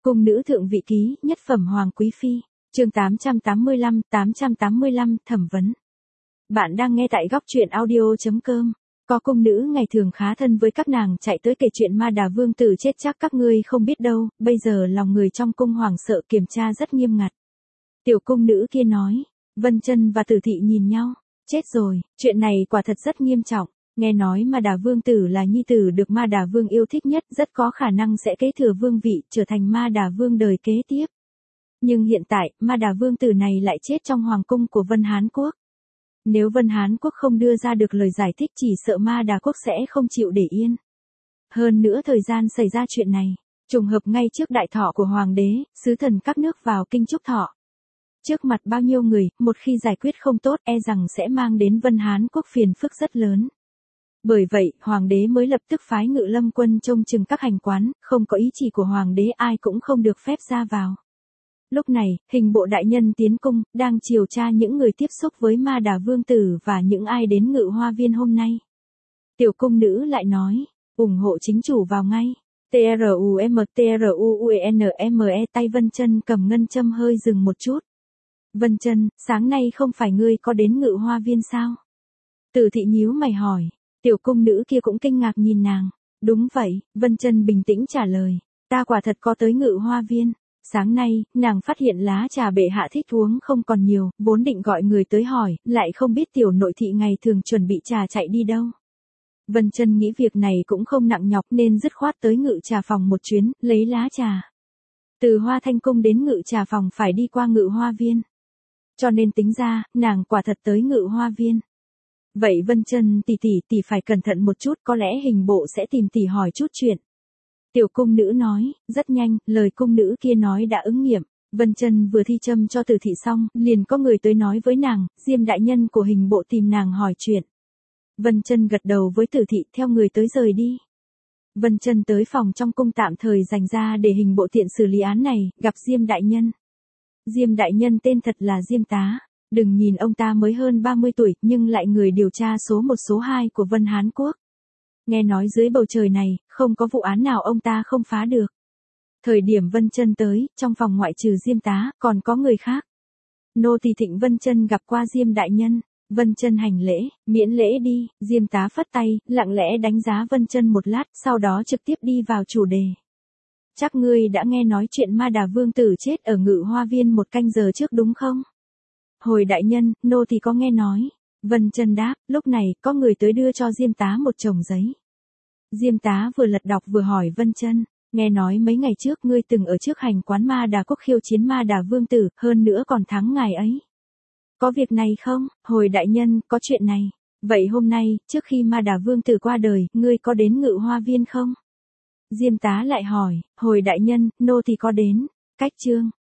Cung nữ thượng vị ký, nhất phẩm hoàng quý phi, chương 885, thẩm vấn. Bạn đang nghe tại góc truyện audio.com. Có cung nữ ngày thường khá thân với các nàng chạy tới kể chuyện Ma Đà vương tử chết chắc các ngươi không biết đâu, bây giờ lòng người trong cung hoàng sợ kiểm tra rất nghiêm ngặt. Tiểu cung nữ kia nói, Vân Chân và Tử Thị nhìn nhau, chết rồi, chuyện này quả thật rất nghiêm trọng. Nghe nói Ma Đà vương tử là nhi tử được Ma Đà vương yêu thích nhất, rất có khả năng sẽ kế thừa vương vị, trở thành Ma Đà vương đời kế tiếp. Nhưng hiện tại, Ma Đà vương tử này lại chết trong hoàng cung của Vân Hán Quốc. Nếu Vân Hán Quốc không đưa ra được lời giải thích chỉ sợ Ma Đà quốc sẽ không chịu để yên. Hơn nữa thời gian xảy ra chuyện này, trùng hợp ngay trước đại thọ của hoàng đế, sứ thần các nước vào kinh chúc thọ. Trước mặt bao nhiêu người, một khi giải quyết không tốt e rằng sẽ mang đến Vân Hán Quốc phiền phức rất lớn. Bởi vậy, hoàng đế mới lập tức phái Ngự Lâm quân trông chừng các hành quán, không có ý chỉ của hoàng đế ai cũng không được phép ra vào. Lúc này, hình bộ đại nhân tiến cung, đang điều tra những người tiếp xúc với Ma Đà vương tử và những ai đến Ngự Hoa viên hôm nay. Tiểu cung nữ lại nói, ủng hộ chính chủ vào ngay. TRUMTRUUNME tay Vân Chân cầm ngân châm hơi dừng một chút. Vân Chân, sáng nay không phải ngươi có đến Ngự Hoa viên sao? Tử Thị nhíu mày hỏi. Tiểu cung nữ kia cũng kinh ngạc nhìn nàng. Đúng vậy, Vân Chân bình tĩnh trả lời. Ta quả thật có tới Ngự Hoa viên. Sáng nay, nàng phát hiện lá trà bệ hạ thích uống không còn nhiều, vốn định gọi người tới hỏi, lại không biết tiểu nội thị ngày thường chuẩn bị trà chạy đi đâu. Vân Chân nghĩ việc này cũng không nặng nhọc nên dứt khoát tới Ngự trà phòng một chuyến, lấy lá trà. Từ Hoa Thanh cung đến Ngự trà phòng phải đi qua Ngự Hoa viên. Cho nên tính ra, nàng quả thật tới Ngự Hoa viên. Vậy Vân Chân tỷ phải cẩn thận một chút, có lẽ hình bộ sẽ tìm tỷ hỏi chút chuyện. Tiểu cung nữ nói, rất nhanh, lời cung nữ kia nói đã ứng nghiệm. Vân Chân vừa thi châm cho Tử Thị xong, liền có người tới nói với nàng, Diêm đại nhân của hình bộ tìm nàng hỏi chuyện. Vân Chân gật đầu với Tử Thị theo người tới rời đi. Vân Chân tới phòng trong cung tạm thời dành ra để hình bộ tiện xử lý án này, gặp Diêm đại nhân. Diêm đại nhân tên thật là Diêm Tá. Đừng nhìn ông ta mới hơn 30 tuổi, nhưng lại người điều tra số 1 số 2 của Vân Hán Quốc. Nghe nói dưới bầu trời này, không có vụ án nào ông ta không phá được. Thời điểm Vân Chân tới, trong phòng ngoại trừ Diêm Tá, còn có người khác. Nô tỳ thỉnh Vân Chân gặp qua Diêm đại nhân. Vân Chân hành lễ, miễn lễ đi. Diêm Tá phất tay, lặng lẽ đánh giá Vân Chân một lát, sau đó trực tiếp đi vào chủ đề. Chắc ngươi đã nghe nói chuyện Ma Đà vương tử chết ở Ngự Hoa viên một canh giờ trước đúng không? Hồi đại nhân, nô thì có nghe nói. Vân Chân đáp, lúc này, có người tới đưa cho Diêm Tá một chồng giấy. Diêm Tá vừa lật đọc vừa hỏi Vân Chân, nghe nói mấy ngày trước ngươi từng ở trước hành quán Ma Đà quốc khiêu chiến Ma Đà vương tử, hơn nữa còn thắng ngài ấy. Có việc này không? Hồi đại nhân, có chuyện này. Vậy hôm nay, trước khi Ma Đà vương tử qua đời, ngươi có đến Ngự Hoa viên không? Diêm Tá lại hỏi, hồi đại nhân, nô thì có đến. Cách chương